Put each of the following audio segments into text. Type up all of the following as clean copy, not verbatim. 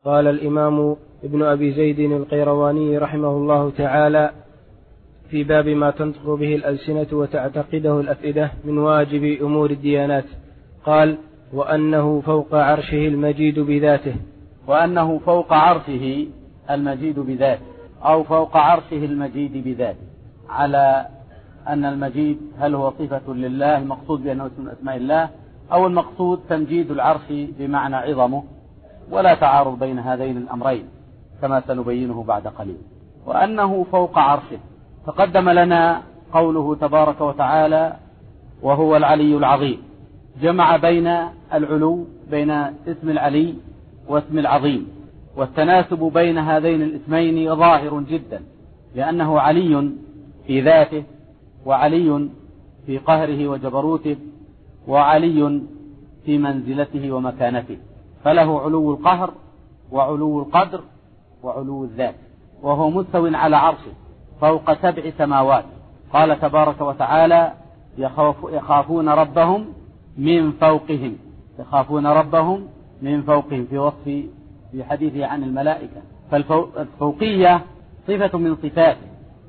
قال الإمام ابن أبي زيد القيرواني رحمه الله تعالى في باب ما تنطق به الألسنة وتعتقده الأفئدة من واجب أمور الديانات، قال: وأنه فوق عرشه المجيد بذاته. وأنه فوق عرشه المجيد بذاته، أو فوق عرشه المجيد بذاته، على أن المجيد هل هو صفة لله المقصود بأنه اسم من أسماء الله، أو المقصود تمجيد العرش بمعنى عظمه، ولا تعارض بين هذين الأمرين كما سنبينه بعد قليل. وأنه فوق عرشه، تقدم لنا قوله تبارك وتعالى: وهو العلي العظيم، جمع بين العلو، بين اسم العلي واسم العظيم، والتناسب بين هذين الاسمين ظاهر جدا، لأنه علي في ذاته، وعلي في قهره وجبروته، وعلي في منزلته ومكانته، فله علو القهر وعلو القدر وعلو الذات، وهو مستو على عرشه فوق 7 سماوات. قال تبارك وتعالى: يخافون ربهم من فوقهم، يخافون ربهم من فوقهم، في وصف في حديثه عن الملائكة. فالفوقية صفة من صفاته،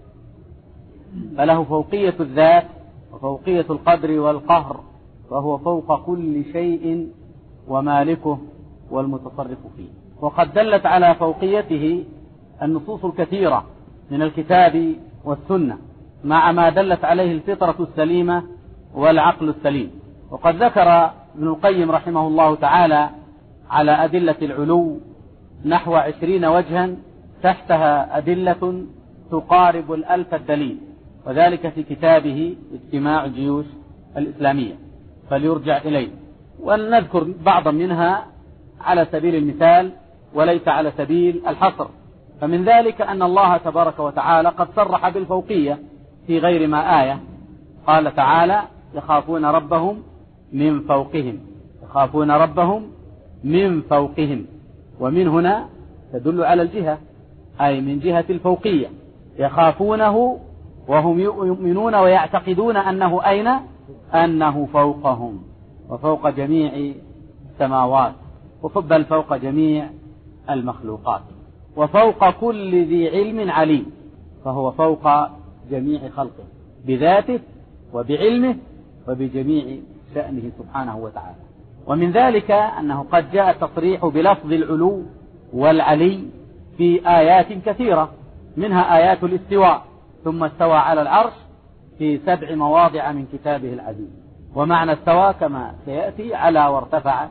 فله فوقية الذات وفوقية القدر والقهر، فهو فوق كل شيء ومالكه والمتصرف فيه. وقد دلت على فوقيته النصوص الكثيرة من الكتاب والسنة، مع ما دلت عليه الفطرة السليمة والعقل السليم. وقد ذكر ابن القيم رحمه الله تعالى على أدلة العلو نحو 20 وجها، تحتها أدلة تقارب 1000 الدليل، وذلك في كتابه اجتماع الجيوش الإسلامية، فليرجع إليه. ونذكر بعضا منها على سبيل المثال وليس على سبيل الحصر. فمن ذلك أن الله تبارك وتعالى قد صرح بالفوقية في غير ما آية، قال تعالى: يخافون ربهم من فوقهم، يخافون ربهم من فوقهم، ومن هنا تدل على الجهة، أي من جهة الفوقية، يخافونه وهم يؤمنون ويعتقدون أنه أين؟ أنه فوقهم وفوق جميع السماوات، بل فوق جميع المخلوقات، وفوق كل ذي علم عليم، فهو فوق جميع خلقه بذاته وبعلمه وبجميع شأنه سبحانه وتعالى. ومن ذلك أنه قد جاء التصريح بلفظ العلو والعلي في آيات كثيرة، منها آيات الاستواء: ثم استوى على العرش في 7 مواضع من كتابه العزيز. ومعنى استوى كما سيأتي: على وارتفع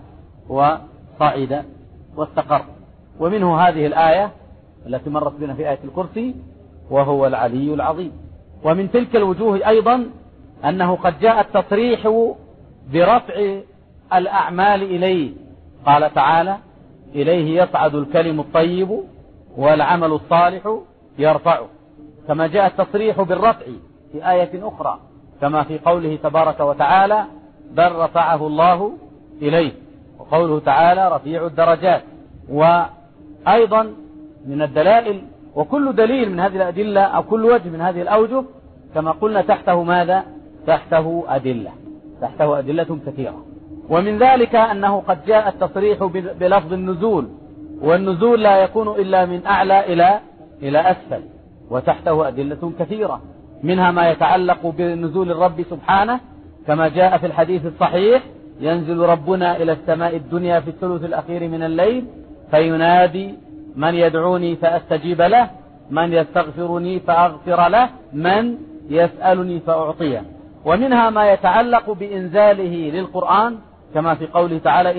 وصعد واستقر. ومنه هذه الآية التي مرت بنا في آية الكرسي: وهو العلي العظيم. ومن تلك الوجوه أيضا أنه قد جاء التصريح برفع الأعمال إليه، قال تعالى: إليه يصعد الكلم الطيب والعمل الصالح يرفعه، كما جاء التصريح بالرفع في آية أخرى، كما في قوله تبارك وتعالى: بل رفعه الله إليه، وقوله تعالى: رفيع الدرجات. وأيضا من الدلائل، وكل دليل من هذه الأدلة أو كل وجه من هذه الأوجه كما قلنا تحته ماذا؟ تحته أدلة كثيرة. ومن ذلك أنه قد جاء التصريح بلفظ النزول، والنزول لا يكون إلا من أعلى إلى أسفل، وتحته أدلة كثيرة، منها ما يتعلق بنزول الرب سبحانه، كما جاء في الحديث الصحيح: ينزل ربنا إلى السماء الدنيا في الثلث الأخير من الليل فينادي: من يدعوني فأستجيب له، من يستغفرني فأغفر له، من يسألني فأعطيه. ومنها ما يتعلق بإنزاله للقرآن، كما في قوله تعالى: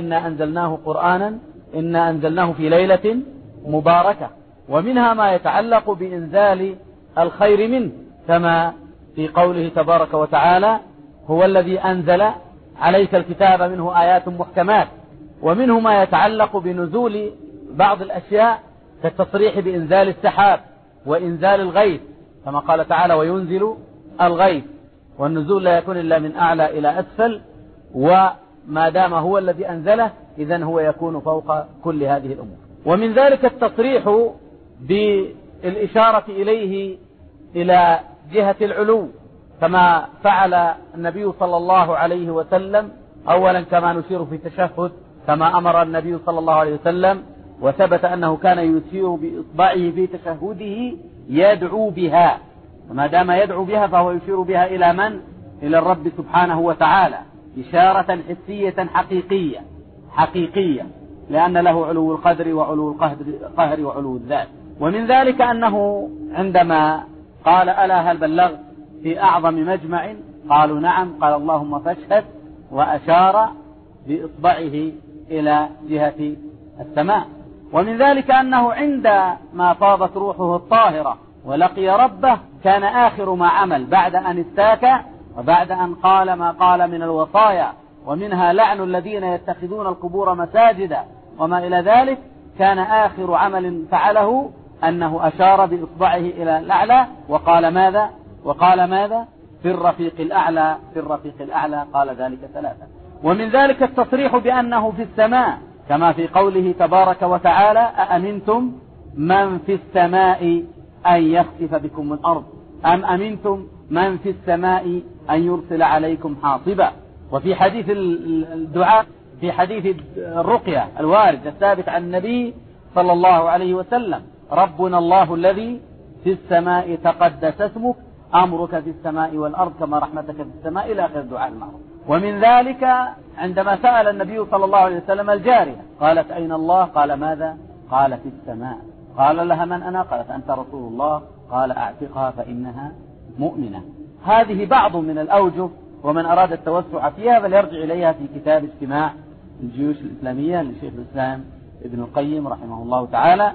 إنا أنزلناه في ليلة مباركة. ومنها ما يتعلق بإنزال الخير منه، كما في قوله تبارك وتعالى: هو الذي أنزل عليك الكتاب منه آيات محكمات. ومنه ما يتعلق بنزول بعض الأشياء كالتصريح بإنزال السحاب وإنزال الغيث، كما قال تعالى: وينزل الغيث. والنزول لا يكون إلا من أعلى إلى أسفل، وما دام هو الذي أنزله إذن هو يكون فوق كل هذه الأمور. ومن ذلك التصريح بالإشارة إليه إلى جهة العلو، كما فعل النبي صلى الله عليه وسلم أولا كما نشير في التشهد، كما أمر النبي صلى الله عليه وسلم وثبت أنه كان يشير بإصبعه في تشهده يدعو بها، وما دام يدعو بها فهو يشير بها إلى من؟ إلى الرب سبحانه وتعالى، إشارة حسية حقيقية، لأن له علو القدر وعلو القهر وعلو الذات. ومن ذلك أنه عندما قال ألا هل بلغت في أعظم مجمع؟ قالوا نعم. قال اللهم فاشهد، وأشار بإصبعه إلى جهة السماء. ومن ذلك أنه عندما فاضت روحه الطاهرة ولقي ربه كان آخر ما عمل بعد أن استاك وبعد أن قال ما قال من الوصايا، ومنها لعن الذين يتخذون القبور مساجدا وما إلى ذلك، كان آخر عمل فعله أنه أشار بإصبعه إلى الأعلى وقال ماذا؟ في الرفيق الأعلى، في الرفيق الأعلى. قال ذلك 3. ومن ذلك التصريح بأنه في السماء، كما في قوله تبارك وتعالى أأمنتم من في السماء أن يخسف بكم الأرض أم أمنتم من في السماء أن يرسل عليكم حاصبا. وفي حديث الدعاء، في حديث الرقية الوارد الثابت عن النبي صلى الله عليه وسلم: ربنا الله الذي في السماء تقدس اسمك أمرك في السماء والأرض كما رحمتك في السماء، إلى آخر الدعاء المعروف. ومن ذلك عندما سأل النبي صلى الله عليه وسلم الجارية قالت أين الله؟ قال ماذا؟ قال في السماء. قال لها من أنا؟ قالت أنت رسول الله. قال أعتقها فإنها مؤمنة. هذه بعض من الأوجه، ومن أراد التوسع فيها فليرجع إليها في كتاب اجتماع الجيوش الإسلامية لشيخ الإسلام ابن القيم رحمه الله تعالى،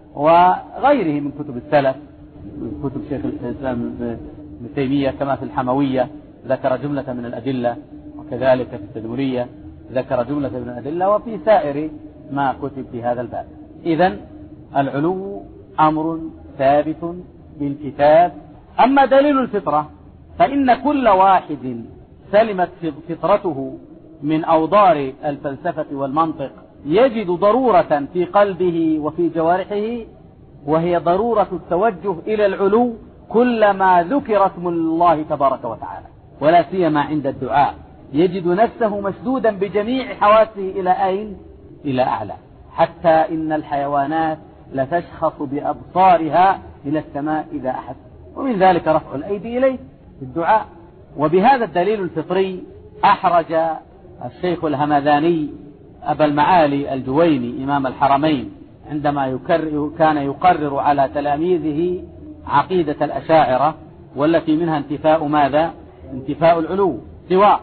وغيره من كتب السلف، كتب شيخ الإسلام ابن تيمية، كما في الحموية ذكر جملة من الأدلة، وكذلك في التدمرية ذكر جملة من الأدلة، وفي سائر ما كتب في هذا الباب. إذن العلو أمر ثابت بالكتاب. أما دليل الفطرة فإن كل واحد سلمت فطرته من أوضار الفلسفة والمنطق يجد ضرورة في قلبه وفي جوارحه، وهي ضرورة التوجه إلى العلو كلما ذكر اسم الله تبارك وتعالى، ولا سيما عند الدعاء يجد نفسه مشدودا بجميع حواسه إلى أين؟ إلى أعلى، حتى إن الحيوانات لتشخص بأبصارها إلى السماء إذا أحس. ومن ذلك رفع الأيدي إليه في الدعاء. وبهذا الدليل الفطري أحرج الشيخ الهمذاني أبا المعالي الجويني إمام الحرمين عندما كان يقرر على تلاميذه عقيدة الأشاعرة، والتي منها انتفاء ماذا؟ انتفاء العلو، سواء.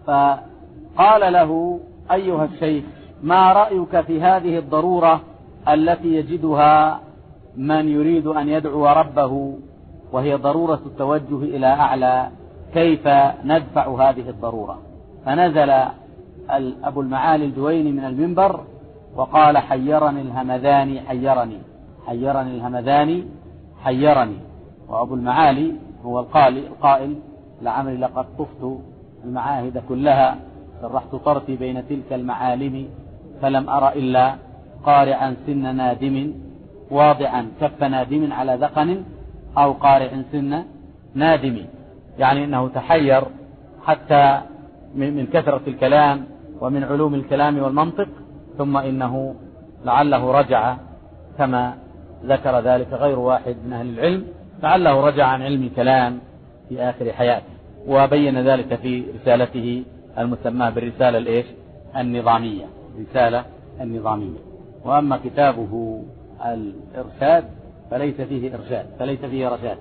فقال له: أيها الشيخ، ما رأيك في هذه الضرورة التي يجدها من يريد أن يدعو ربه، وهي ضرورة التوجه إلى أعلى؟ كيف ندفع هذه الضرورة؟ فنزل أبو المعالي الجويني من المنبر وقال: حيرني الهمذاني حيرني الهمذاني حيرني. وأبو المعالي هو القائل: لعمري لقد طفت المعاهد كلها، سرحت طرفي بين تلك المعالم، فلم أرى إلا قارعا سن نادم، واضعا كف نادم على ذقن، أو قارع سن نادم. يعني أنه تحير حتى من كثرة الكلام ومن علوم الكلام والمنطق، ثم إنه لعله رجع، كما ذكر ذلك غير واحد من أهل العلم، لعله رجع عن علم الكلام في آخر حياته، وبين ذلك في رسالته المسماة بالرسالة النظامية، رسالة النظامية. وأما كتابه الإرشاد فليس فيه إرشاد، فليس فيه رشاد.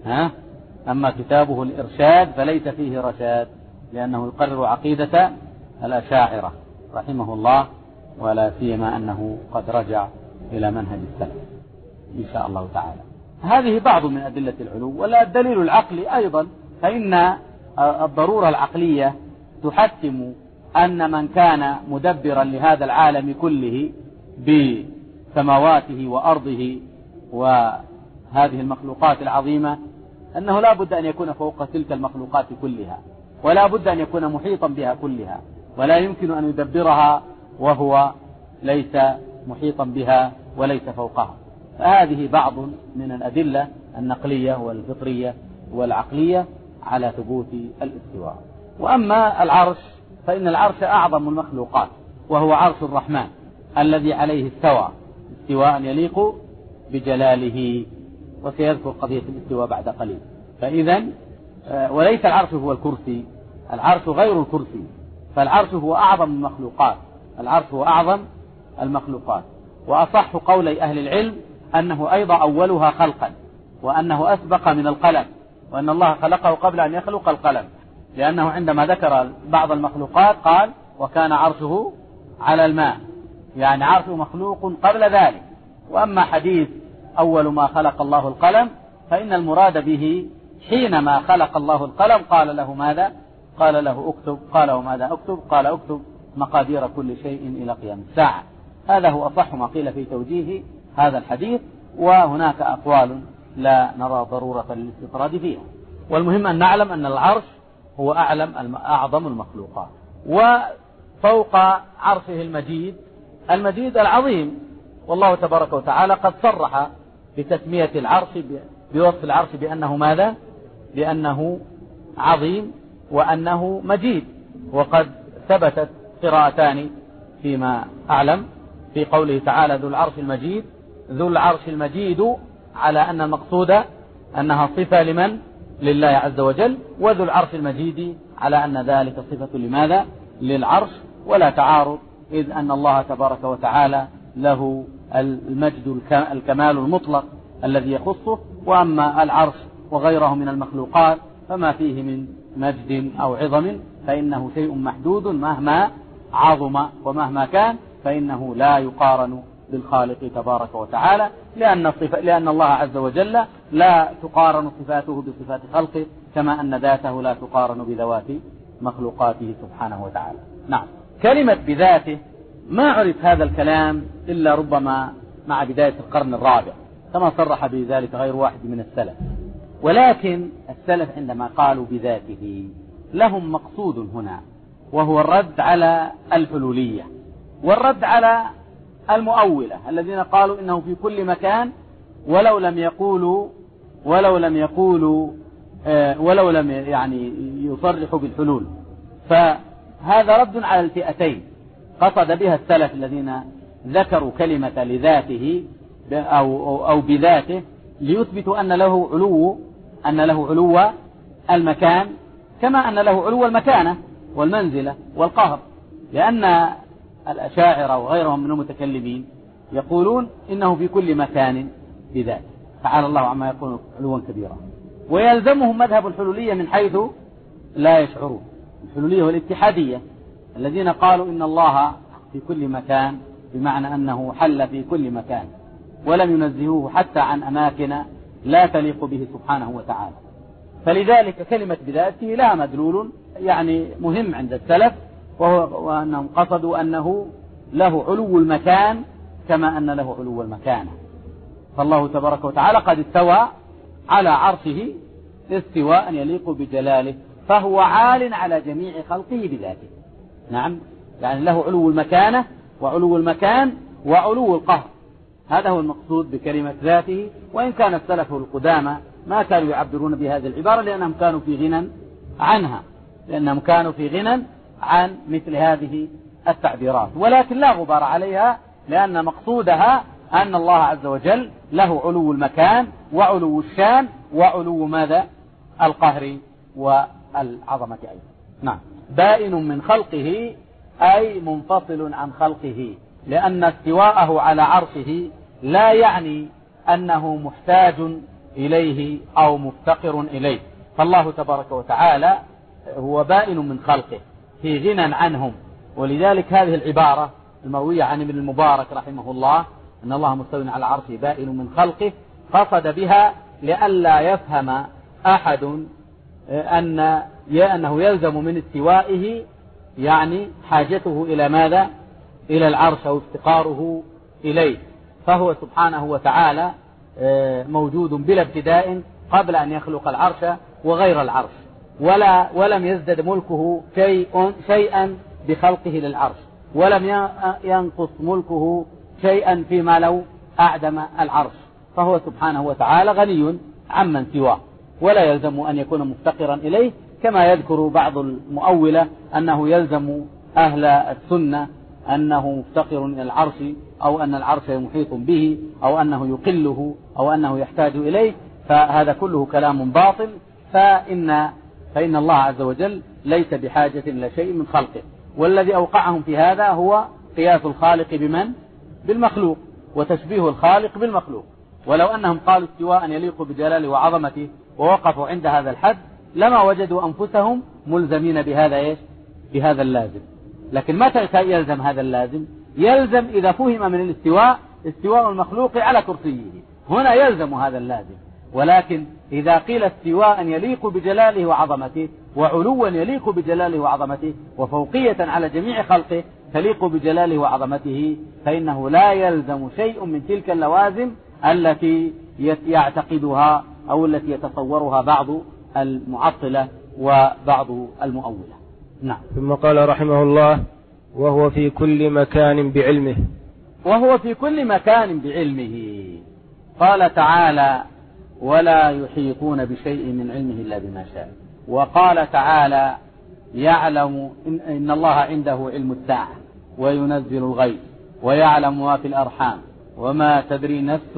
أما كتابه الإرشاد فليس فيه رشاد، لأنه يقرر عقيدة الأشاعرة رحمه الله، ولا سيما أنه قد رجع إلى منهج السلف إن شاء الله تعالى. هذه بعض من أدلة العلو. ولا الدليل العقلي أيضا، فإن الضرورة العقلية تحتم أن من كان مدبرا لهذا العالم كله بسماواته وأرضه وهذه المخلوقات العظيمة، أنه لا بد أن يكون فوق تلك المخلوقات كلها، ولا بد أن يكون محيطا بها كلها، ولا يمكن أن يدبرها وهو ليس محيطا بها وليس فوقها. فهذه بعض من الأدلة النقلية والفطرية والعقلية على ثبوت الاستواء. وأما العرش فإن العرش أعظم المخلوقات، وهو عرش الرحمن الذي عليه استوى، استواء يليق بجلاله، وسيذكر قضية الاستواء بعد قليل. فإذا وليس العرش هو الكرسي، العرش غير الكرسي، فالعرش هو أعظم المخلوقات، العرش هو أعظم المخلوقات. وأصح قولي أهل العلم أنه أيضا أولها خلقا، وأنه أسبق من القلم، وأن الله خلقه قبل أن يخلق القلم، لأنه عندما ذكر بعض المخلوقات قال وكان عرشه على الماء، يعني عرشه مخلوق قبل ذلك. وأما حديث أول ما خلق الله القلم فإن المراد به حينما خلق الله القلم قال له ماذا؟ قال له اكتب. قال وماذا اكتب؟ قال اكتب مقادير كل شيء إلى قيام الساعة. هذا هو أصح ما قيل في توجيه هذا الحديث، وهناك أقوال لا نرى ضرورة للاستطراد فيها. والمهم أن نعلم أن العرش هو أعظم المخلوقات. وفوق عرشه المجيد العظيم، والله تبارك وتعالى قد صرح بتسمية العرش بوصف العرش بأنه ماذا؟ بأنه عظيم وأنه مجيد. وقد ثبتت قراءتان فيما أعلم في قوله تعالى ذو العرش المجيد، ذو العرش المجيد، على أن المقصود أنها صفة لمن؟ لله عز وجل، وذو العرش المجيد على أن ذلك صفة لماذا؟ للعرش، ولا تعارض، إذ أن الله تبارك وتعالى له المجد الكمال المطلق الذي يخصه، وأما العرش وغيره من المخلوقات فما فيه من مجد أو عظم فإنه شيء محدود مهما عظم ومهما كان، فإنه لا يقارن بالخالق تبارك وتعالى، لأن الله عز وجل لا تقارن صفاته بصفات خلقه، كما أن ذاته لا تقارن بذوات مخلوقاته سبحانه وتعالى. نعم. كلمة بذاته ما عرف هذا الكلام إلا ربما مع بداية القرن الرابع، كما صرح بذلك غير واحد من السلف. ولكن السلف عندما قالوا بذاته لهم مقصود هنا، وهو الرد على الحلولية، والرد على المؤولة الذين قالوا إنه في كل مكان، ولو لم يعني يصرحوا بالحلول. فهذا رد على الفئتين قصد بها السلف الذين ذكروا كلمة لذاته أو بذاته ليثبتوا أن له علو المكان، كما أن له علو المكانة والمنزلة والقهر، لأن الأشاعرة وغيرهم من المتكلمين يقولون إنه في كل مكان بذاته، تعالى الله عما يكون علوا كبيرا. ويلزمهم مذهب الحلولية من حيث لا يشعرون، الحلولية والاتحادية الذين قالوا إن الله في كل مكان، بمعنى أنه حل في كل مكان ولم ينزهوه حتى عن أماكن لا تليق به سبحانه وتعالى. فلذلك كلمة بذاته لها مدلول يعني مهم عند السلف، وأنهم قصدوا أنه له علو المكان كما أن له علو المكانة. فالله تبارك وتعالى قد استوى على عرشه استواء يليق بجلاله، فهو عال على جميع خلقه بذاته. نعم، يعني له علو المكانة وعلو المكان وعلو القهر، هذا هو المقصود بكلمة ذاته. وإن كان السلف القدامى ما كانوا يعبرون بهذه العبارة لأنهم كانوا في غنى عن مثل هذه التعبيرات، ولكن لا غبار عليها، لأن مقصودها أن الله عز وجل له علو المكان وعلو الشان وعلو ماذا؟ القهر والعظمة أيضا. نعم. بائن من خلقه أي منفصل عن خلقه، لأن استواءه على عرشه لا يعني أنه محتاج إليه أو مفتقر إليه، فالله تبارك وتعالى هو بائن من خلقه في غنى عنهم. ولذلك هذه العبارة المروية عن ابن المبارك رحمه الله أن الله مستوٍ على عرشه بائن من خلقه، قصد بها لئلا يفهم أحد أنه يلزم من استوائه يعني حاجته إلى ماذا؟ إلى العرش أو افتقاره إليه، فهو سبحانه وتعالى موجود بلا ابتداء قبل أن يخلق العرش وغير العرش، ولم يزدد ملكه شيئا بخلقه للعرش، ولم ينقص ملكه شيئا فيما لو أعدم العرش، فهو سبحانه وتعالى غني عمن سواه، ولا يلزم أن يكون مفتقرا إليه، كما يذكر بعض المؤولة أنه يلزم أهل السنة أنه مفتقر إلى العرش، أو أن العرش محيط به، أو أنه يقله، أو أنه يحتاج إليه، فهذا كله كلام باطل. فإن الله عز وجل ليس بحاجة إلى شيء من خلقه. والذي أوقعهم في هذا هو قياس الخالق بمن؟ بالمخلوق، وتشبيه الخالق بالمخلوق. ولو أنهم قالوا استواء يليق بجلاله وعظمته ووقفوا عند هذا الحد لما وجدوا أنفسهم ملزمين بهذا اللازم. لكن متى يلزم هذا اللازم؟ يلزم إذا فهم من الاستواء استواء المخلوق على كرسيه، هنا يلزم هذا اللازم. ولكن إذا قيل استواء يليق بجلاله وعظمته، وعلوا يليق بجلاله وعظمته، وفوقية على جميع خلقه تليق بجلاله وعظمته، فإنه لا يلزم شيء من تلك اللوازم التي يعتقدها أو التي يتصورها بعض المعطلة وبعض المؤولة. نعم. ثم قال رحمه الله: وهو في كل مكان بعلمه. وهو في كل مكان بعلمه. قال تعالى: ولا يحيطون بشيء من علمه إلا بما شاء. وقال تعالى: يعلم إن الله عنده علم الساعة وينزل الغيث ويعلم ما في الأرحام وما تدري نفس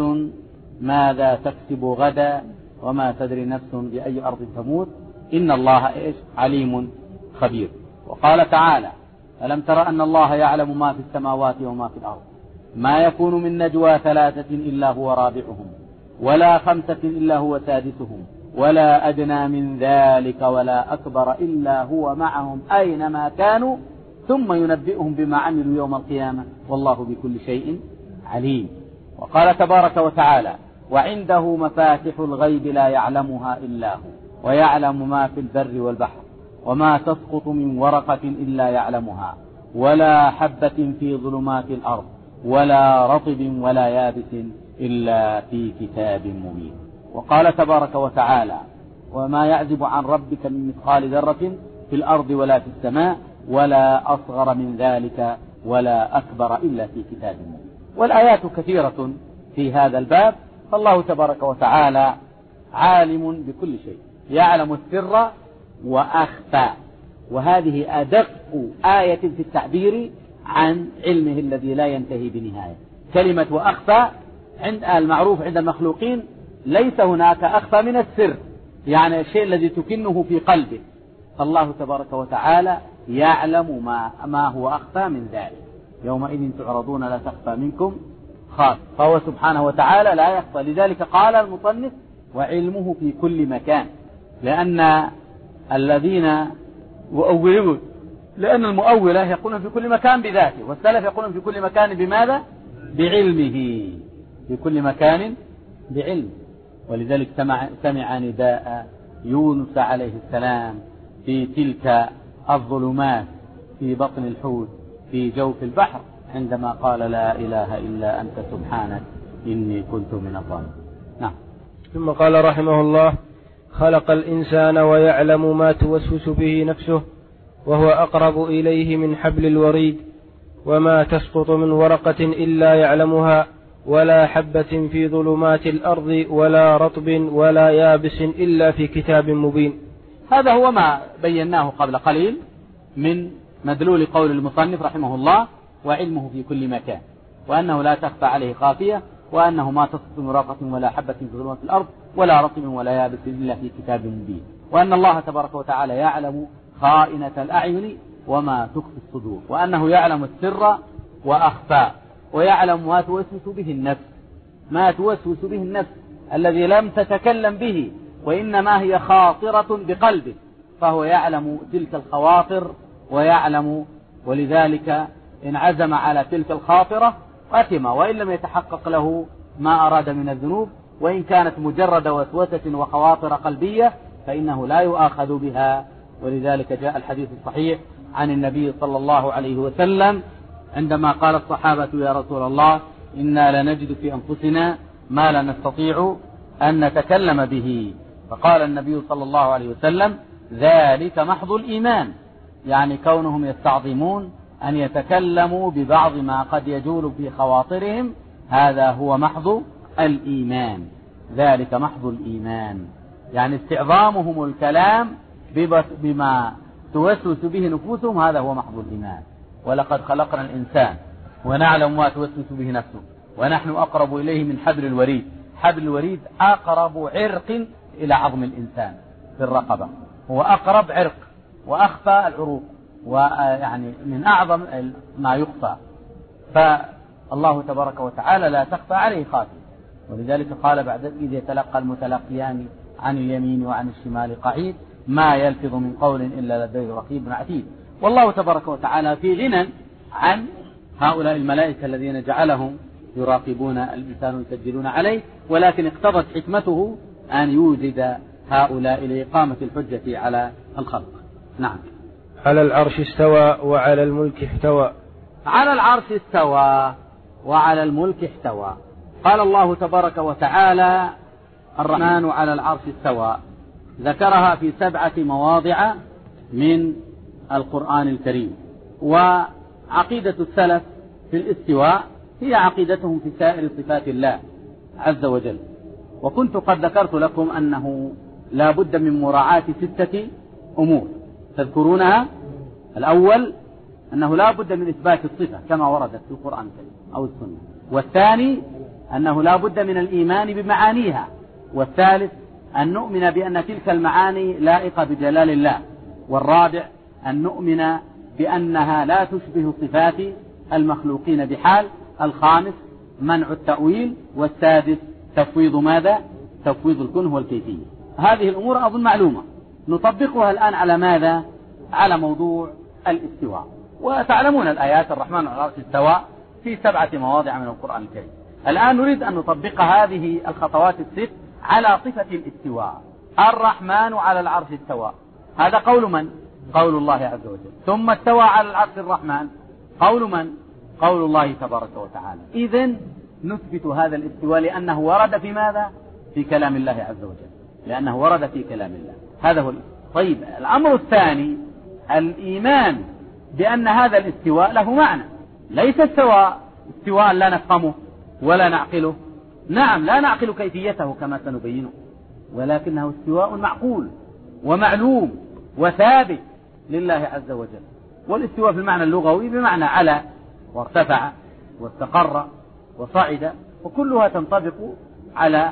ماذا تكسب غدا وما تدري نفس بأي أرض تموت إن الله عليم خبير. وقال تعالى: ألم تر أن الله يعلم ما في السماوات وما في الأرض ما يكون من نجوى 3 إلا هو رابعهم ولا 5 إلا هو سادسهم ولا أدنى من ذلك ولا أكبر إلا هو معهم أينما كانوا ثم ينبئهم بما عملوا يوم القيامة والله بكل شيء عليم. وقال تبارك وتعالى: وعنده مفاتح الغيب لا يعلمها إلا هو ويعلم ما في البر والبحر وما تسقط من ورقة إلا يعلمها ولا حبة في ظلمات الأرض ولا رطب ولا يابس إلا في كتاب مبين. وقال تبارك وتعالى: وما يعزب عن ربك من مثقال ذرة في الأرض ولا في السماء ولا أصغر من ذلك ولا أكبر إلا في كتاب مبين. والآيات كثيرة في هذا الباب. فالله تبارك وتعالى عالم بكل شيء، يعلم السر وأخفى، وهذه أدق آية في التعبير عن علمه الذي لا ينتهي بنهاية. كلمة وأخفى عند المعروف عند المخلوقين ليس هناك أخفى من السر، يعني الشيء الذي تكنه في قلبه. الله تبارك وتعالى يعلم ما هو أخفى من ذلك. يومئذ تعرضون لا تخفى منكم خافية، فهو سبحانه وتعالى لا يخفى. لذلك قال المصنف: وعلمه في كل مكان، لأن الذين يؤولون، لأن المؤولة يقولون في كل مكان بذاته، والسلف يقولون في كل مكان بماذا؟ بعلمه، في كل مكان بعلم. ولذلك سمع نداء يونس عليه السلام في تلك الظلمات في بطن الحوت في جوف البحر عندما قال: لا إله إلا أنت سبحانك إني كنت من الظالمين. نعم. ثم قال رحمه الله: خلق الإنسان ويعلم ما توسوس به نفسه وهو أقرب إليه من حبل الوريد، وما تسقط من ورقة إلا يعلمها، ولا حبة في ظلمات الأرض ولا رطب ولا يابس إلا في كتاب مبين. هذا هو ما بيناه قبل قليل من مدلول قول المصنف رحمه الله: وعلمه في كل مكان، وأنه لا تخفى عليه خافية، وأنه ما تسقط من ورقة ولا حبة في ظلمات الأرض ولا رطب ولا يابس إلا في كتاب مبين. وأن الله تبارك وتعالى يعلم خائنة الأعين وما تخفي الصدور، وأنه يعلم السر وأخفى، ويعلم ما توسوس به النفس، ما توسوس به النفس الذي لم تتكلم به وإنما هي خاطرة بقلبه، فهو يعلم تلك الخواطر ويعلم. ولذلك إن عزم على تلك الخاطرة أثم، وإن لم يتحقق له ما أراد من الذنوب، وإن كانت مجرد وسوسة وخواطر قلبية فإنه لا يؤاخذ بها. ولذلك جاء الحديث الصحيح عن النبي صلى الله عليه وسلم عندما قال الصحابة: يا رسول الله إنا لنجد في أنفسنا ما لا نستطيع أن نتكلم به، فقال النبي صلى الله عليه وسلم: ذلك محض الإيمان، يعني كونهم يستعظمون أن يتكلموا ببعض ما قد يجول في خواطرهم، هذا هو محض الإيمان. ذلك محض الإيمان، يعني استعظامهم الكلام بما توسوس به نفوسهم، هذا هو محض الإيمان. ولقد خلقنا الإنسان ونعلم ما توسوس به نفسه ونحن أقرب إليه من حبل الوريد. حبل الوريد أقرب عرق إلى عظم الإنسان في الرقبة، هو أقرب عرق وأخفى العروق، ويعني من أعظم ما يخفى. فالله تبارك وتعالى لا تخفى عليه خافية، ولذلك قال بعد إذ يتلقى المتلقيان عن اليمين وعن الشمال قعيد ما يلفظ من قول إلا لديه رقيب عتيد. والله تبارك وتعالى في غنى عن هؤلاء الملائكة الذين جعلهم يراقبون الإنسان ويسجلون عليه، ولكن اقتضت حكمته أن يوجد هؤلاء لإقامة الحجة على الخلق. نعم. على العرش استوى وعلى الملك احتوى. على العرش استوى وعلى الملك احتوى. قال الله تبارك وتعالى الرحمن على العرش استوى، ذكرها في 7 مواضع من القرآن الكريم. وعقيدة السلف في الاستواء هي عقيدتهم في سائر صفات الله عز وجل. وكنت قد ذكرت لكم أنه لا بد من مراعاة 6 أمور تذكرونها. الأول أنه لا بد من إثبات الصفة كما وردت في القرآن الكريم أو السنة، والثاني أنه لا بد من الإيمان بمعانيها، والثالث أن نؤمن بأن تلك المعاني لائقة بجلال الله، والرابع أن نؤمن بأنها لا تشبه صفات المخلوقين بحال، الخامس منع التأويل، والسادس تفويض ماذا؟ تفويض الكنه والكيفية. هذه الأمور أظن معلومة، نطبقها الآن على ماذا؟ على موضوع الاستواء. وتعلمون الآيات الرحمن على العرش استوى في 7 مواضع من القرآن الكريم. الآن نريد أن نطبق هذه الخطوات ال6 على صفة الاستواء. الرحمن على العرش استوى، هذا قول من؟ قول الله عز وجل. ثم استوى على العرش الرحمن، قول من؟ قول الله تبارك وتعالى. إذن نثبت هذا الاستواء لأنه ورد في ماذا؟ في كلام الله عز وجل، لأنه ورد في كلام الله. هذا هو طيب. الأمر الثاني الإيمان بأن هذا الاستواء له معنى، ليس استواء لا نفهمه ولا نعقله. نعم لا نعقل كيفيته كما سنبينه، ولكنه استواء معقول ومعلوم وثابت لله عز وجل. والاستواء في المعنى اللغوي بمعنى على وارتفع واستقر وصعد، وكلها تنطبق على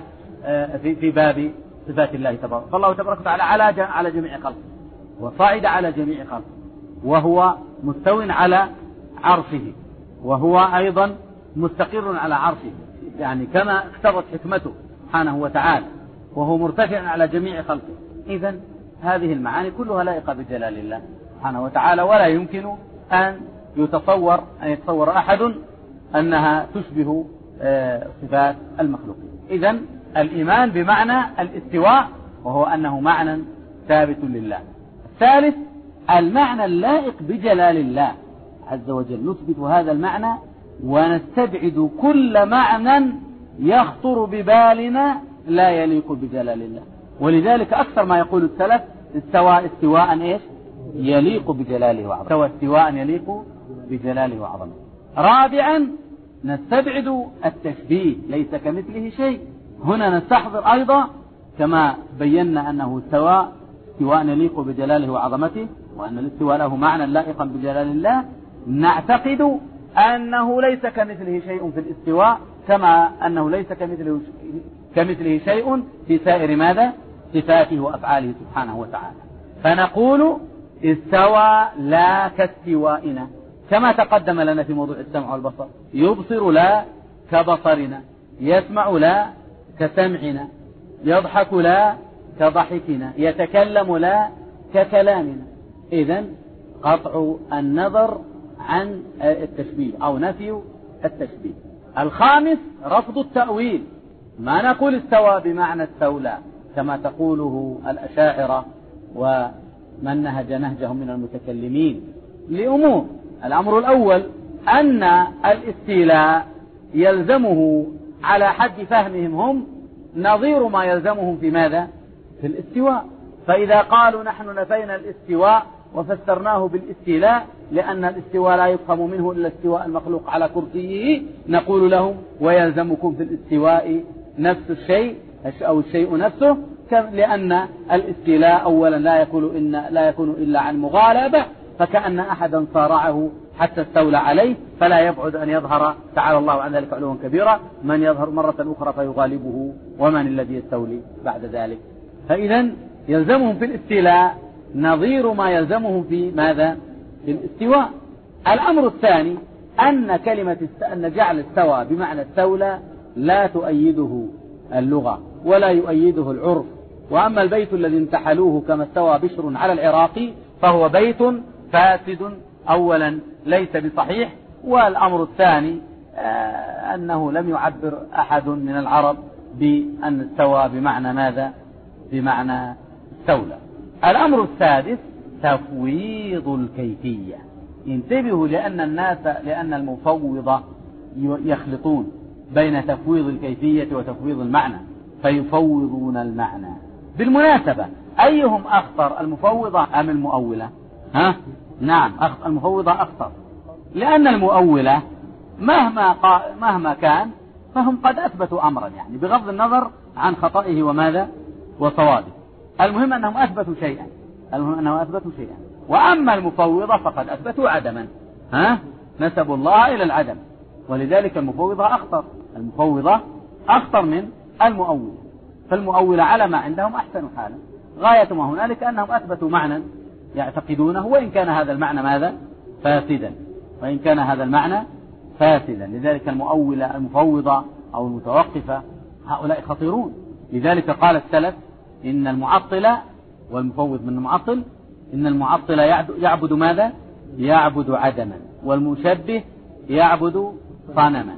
في باب صفات الله تبارك. فالله تبارك وتعالى على جميع خلقه، وصعد على جميع خلقه، وهو مستو على عرشه، وهو أيضا مستقر على عرشه، يعني كما اقتضت حكمته سبحانه وتعالى، وهو مرتفع على جميع خلقه. إذن هذه المعاني كلها لائقة بجلال الله سبحانه وتعالى، ولا يمكن أن يتصور أحد أنها تشبه صفات المخلوقين. إذن الإيمان بمعنى الاستواء، وهو أنه معنى ثابت لله. الثالث المعنى اللائق بجلال الله عز وجل، نثبت هذا المعنى ونستبعد كل معنى يخطر ببالنا لا يليق بجلال الله. ولذلك أكثر ما يقول السلف استوى استواء إيش؟ يليق بجلاله وعظمته. استوى استواء يليق بجلاله وعظمته. رابعا نستبعد التشبيه، ليس كمثله شيء. هنا نستحضر أيضا كما بينا أنه استوى استواء يليق بجلاله وعظمته، وأن الاستواء له معنى لائقا بجلال الله، نعتقد أنه ليس كمثله شيء في الاستواء، كما أنه ليس كمثله شيء في سائر ماذا؟ صفاته وأفعاله سبحانه وتعالى. فنقول استوى لا كاستوائنا، كما تقدم لنا في موضوع السمع والبصر. يبصر لا كبصرنا، يسمع لا كسمعنا، يضحك لا كضحكنا، يتكلم لا ككلامنا. إذن قطع النظر عن التشبيه أو نفي التشبيه. الخامس رفض التأويل، ما نقول استوى بمعنى استولى كما تقوله الأشاعرة ومن نهج نهجهم من المتكلمين لأمور. الأمر الأول أن الاستيلاء يلزمه على حد فهمهم هم نظير ما يلزمهم في ماذا؟ في الاستواء. فإذا قالوا نحن نفينا الاستواء وفسرناه بالاستيلاء لأن الاستواء لا يفهم منه إلا استواء المخلوق على كرسيه، نقول لهم ويلزمكم في الاستواء نفس الشيء أو الشيء نفسه، لأن الاستيلاء أولا لا يكون إلا عن مغالبة، فكأن أحدا صارعه حتى استولى عليه، فلا يبعد أن يظهر تعالى الله عن ذلك علوا كبيرا من يظهر مرة أخرى فيغالبه، ومن الذي يستولي بعد ذلك. فإذا يلزمهم في الاستيلاء نظير ما يلزمهم في ماذا؟ في الاستواء. الأمر الثاني أن أن جعل استوى بمعنى استولى لا تؤيده اللغة ولا يؤيده العرف. وأما البيت الذي انتحلوه كما استوى بشر على العراقي فهو بيت فاسد أولا ليس بصحيح. والأمر الثاني أنه لم يعبر أحد من العرب بأن استوى بمعنى ماذا؟ بمعنى استولى. الأمر السادس تفويض الكيفية. انتبهوا لأن المفوضة يخلطون بين تفويض الكيفية وتفويض المعنى فيفوضون المعنى. بالمناسبة أيهم أخطر، المفوضة أم المؤولة؟ نعم المفوضة أخطر، لأن المؤولة مهما كان فهم قد أثبتوا أمرا، يعني بغض النظر عن خطئه وماذا وصوابه، المهم أنهم أثبتوا شيئا. وأما المفوضة فقد أثبتوا عدما، نسبوا الله إلى العدم، ولذلك المفوضة أخطر من المؤولة. فالمؤولة على ما عندهم أحسن حالا، غاية ما هنالك أنهم أثبتوا معنى يعتقدونه، وإن كان هذا المعنى ماذا؟ فاسدا. لذلك المفوضة أو المتوقفة هؤلاء خطيرون. لذلك قال السلف إن المعطل والمفوض من المعطل، إن المعطل يعبد ماذا؟ يعبد عدما، والمشبه يعبد صنما.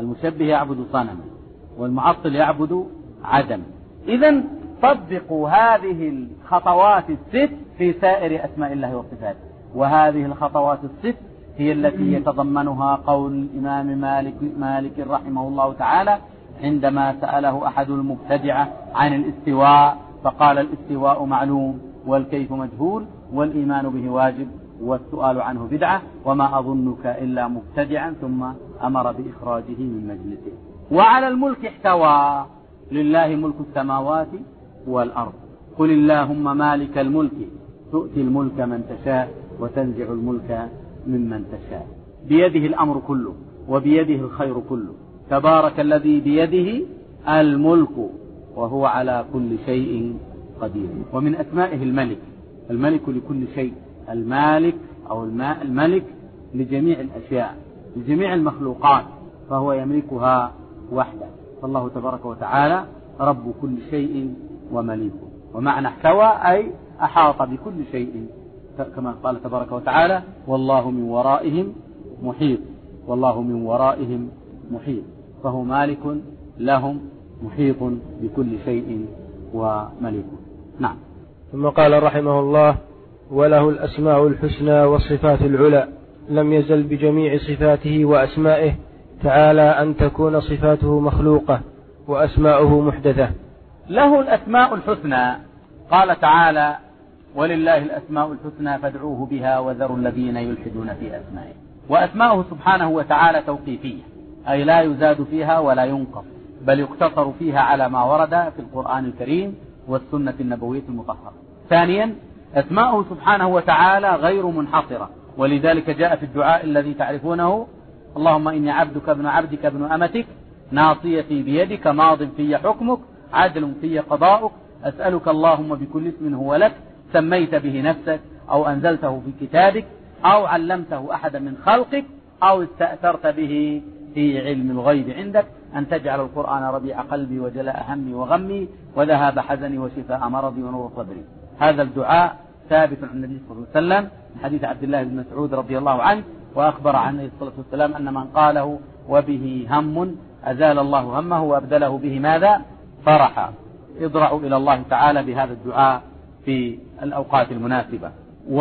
والمعطل يعبد عدما. إذن طبقوا هذه الخطوات الست في سائر أسماء الله وصفاته. وهذه الخطوات الست هي التي يتضمنها قول الإمام مالك رحمه الله تعالى عندما سأله أحد المبتدعة عن الاستواء فقال: الاستواء معلوم والكيف مجهول والإيمان به واجب والسؤال عنه بدعة وما أظنك إلا مبتدعا، ثم أمر بإخراجه من مجلسه. وعلى الملك احتوى: لله ملك السماوات والأرض، قل اللهم مالك الملك تؤتي الملك من تشاء وتنزع الملك ممن تشاء، بيده الأمر كله وبيده الخير كله، تبارك الذي بيده الملك وهو على كل شيء قدير. ومن أسمائه الملك لكل شيء، المالك أو الملك لجميع الأشياء لجميع المخلوقات، فهو يملكها وحده. فالله تبارك وتعالى رب كل شيء ومليكه. ومعنى احتوى أي أحاط بكل شيء، كما قال تبارك وتعالى: والله من ورائهم محيط. فهو مالك لهم محيط بكل شيء ومليكه. نعم. ثم قال رحمه الله: وله الأسماء الحسنى والصفات العلى، لم يزل بجميع صفاته وأسمائه تعالى أن تكون صفاته مخلوقة وأسماؤه محدثة. له الأسماء الحسنى، قال تعالى: ولله الأسماء الحسنى فادعوه بها وذروا الذين يلحدون في أسمائه. وأسماؤه سبحانه وتعالى توقيفية، أي لا يزاد فيها ولا ينقص، بل يقتصر فيها على ما ورد في القرآن الكريم والسنة النبوية المطهرة. ثانيا، أسماؤه سبحانه وتعالى غير منحصرة، ولذلك جاء في الدعاء الذي تعرفونه: اللهم إني عبدك ابن عبدك ابن أمتك، ناصيتي بيدك، ماض في حكمك، عدل في قضاؤك، أسألك اللهم بكل اسم هو لك سميت به نفسك أو أنزلته في كتابك أو علمته أحدا من خلقك أو استأثرت به في علم الغيب عندك أن تجعل القرآن ربيع قلبي وجلاء همي وغمي وذهاب حزني وشفاء مرضي ونور صدري. هذا الدعاء ثابت عن النبي صلى الله عليه وسلم من حديث عبد الله بن مسعود رضي الله عنه، وأخبر عنه الصلاة والسلام أن من قاله وبه هم أزال الله همه وأبدله به ماذا؟ فرحا. اضرعوا إلى الله تعالى بهذا الدعاء في الأوقات المناسبة.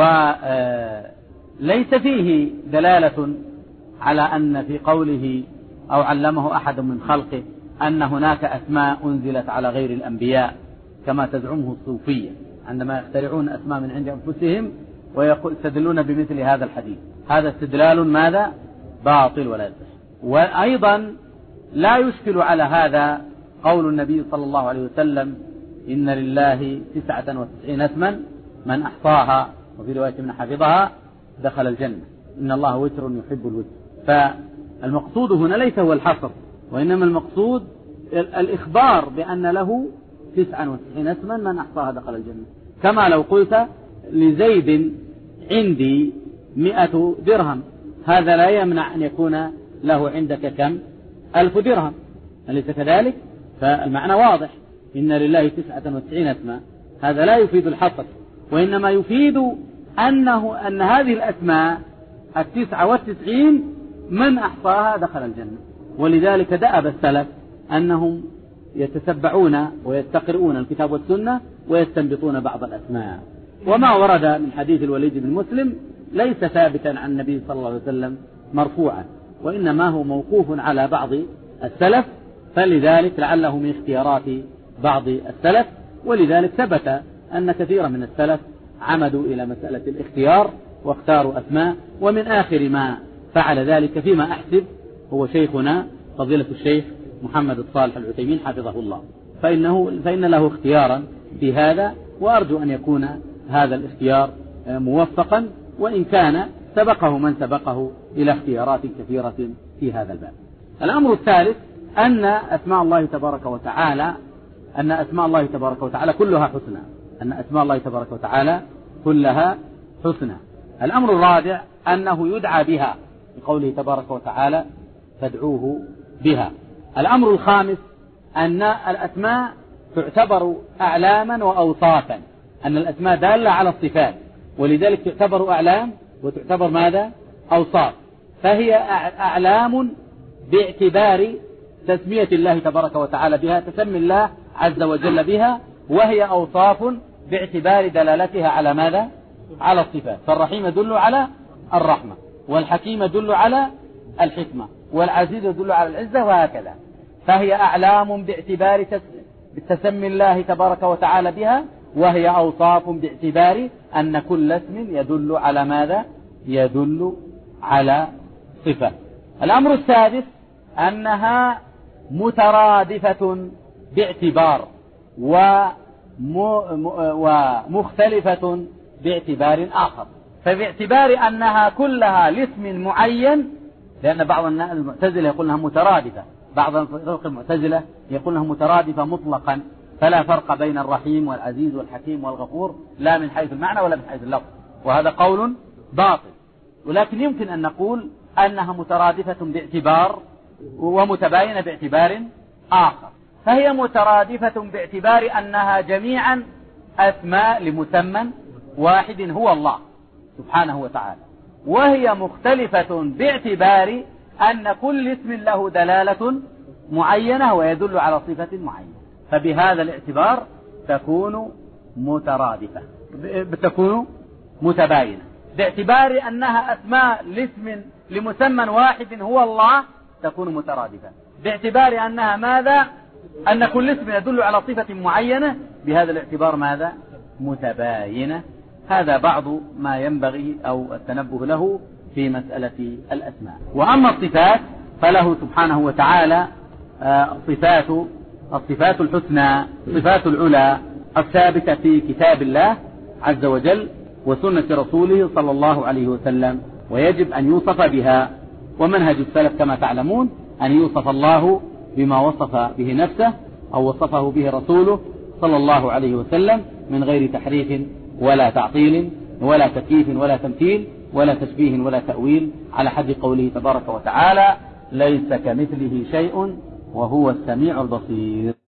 وليس فيه دلالة على أن في قوله أو علمه أحد من خلقه أن هناك أسماء أنزلت على غير الأنبياء كما تزعمه الصوفية عندما يخترعون أسماء من عند أنفسهم ويستدلون بمثل هذا الحديث. هذا استدلال ماذا؟ باطل ولا يصح. وأيضا لا يشكل على هذا قول النبي صلى الله عليه وسلم: إن لله 99 اسما من أحصاها وفي رواية من حفظها دخل الجنة. إن الله وتر يحب الوتر. فالمقصود هنا ليس هو الحصر، وإنما المقصود الإخبار بأن له 99 اسما من أحصاها دخل الجنة. كما لو قلت لزيد عندي 100 درهم، هذا لا يمنع أن يكون له عندك كم 1000 درهم، أليس كذلك؟ فالمعنى واضح، إن لله 99 اسما، هذا لا يفيد الحصر، وإنما يفيد أن هذه الأسماء 99 من أحصاها دخل الجنة. ولذلك دأب السلف أنهم يتتبعون ويستقرؤون الكتاب والسنة ويستنبطون بعض الأسماء. وما ورد من حديث الوليد بن مسلم ليس ثابتا عن النبي صلى الله عليه وسلم مرفوعا، وإنما هو موقوف على بعض السلف، فلذلك لعله من اختيارات بعض السلف. ولذلك ثبت أن كثيرا من السلف عمدوا إلى مسألة الاختيار واختاروا أسماء. ومن آخر ما فعل ذلك فيما أحسب هو شيخنا فضيلة الشيخ محمد الصالح العثيمين حفظه الله، فإن له اختيارا في هذا، وأرجو أن يكون هذا الاختيار موفقا، وإن كان سبقه من سبقه إلى اختيارات كثيرة في هذا الباب. الأمر الثالث أن أسماء الله تبارك وتعالى كلها حسنى، أن أسماء الله تبارك وتعالى كلها حسنى. الأمر الرابع أنه يدعى بها، بقوله تبارك وتعالى فادعوه بها. الأمر الخامس أن الأسماء تعتبر أعلاما وأوصافا، أن الأسماء دالة على الصفات، ولذلك تعتبر أعلام وتعتبر ماذا؟ أوصاف. فهي أعلام باعتبار تسمية الله تبارك وتعالى بها، تسمي الله عز وجل بها، وهي أوصاف باعتبار دلالتها على ماذا؟ على الصفات. فالرحيم يدل على الرحمة، والحكيم يدل على الحكمة، والعزيز يدل على العزة، وهكذا. فهي أعلام باعتبار تسمي الله تبارك وتعالى بها، وهي أوصاف باعتبار أن كل اسم يدل على ماذا؟ يدل على صفة. الأمر السادس أنها مترادفة باعتبار ومختلفة باعتبار آخر. فباعتبار أنها كلها لاسم معين، لأن بعض المعتزلة يقول لها مترادفة، بعض الفرق المعتزلة يقول لها مترادفة مطلقا، فلا فرق بين الرحيم والعزيز والحكيم والغفور، لا من حيث المعنى ولا من حيث اللفظ، وهذا قول باطل. ولكن يمكن أن نقول أنها مترادفة باعتبار ومتباينة باعتبار آخر. فهي مترادفة باعتبار أنها جميعا أسماء لمسمى واحد هو الله سبحانه وتعالى، وهي مختلفة باعتبار أن كل اسم له دلالة معينة ويدل على صفة معينة. فبهذا الاعتبار تكون مترادفة، تكون متباينة. باعتبار أنها أسماء لمسمى واحد هو الله تكون مترادفة. باعتبار أنها ماذا؟ أن كل اسم يدل على صفة معينة، بهذا الاعتبار ماذا؟ متباينة. هذا بعض ما ينبغي أو التنبه له في مسألة الأسماء. وأما الصفات فله سبحانه وتعالى الصفات الحسنى، صفات العلى الثابتة في كتاب الله عز وجل وسنة رسوله صلى الله عليه وسلم، ويجب أن يوصف بها. ومنهج السلف كما تعلمون أن يوصف الله بما وصف به نفسه أو وصفه به رسوله صلى الله عليه وسلم، من غير تحريف ولا تعطيل ولا تكييف ولا تمثيل ولا تشبيه ولا تأويل، على حد قوله تبارك وتعالى ليس كمثله شيء وهو السميع البصير.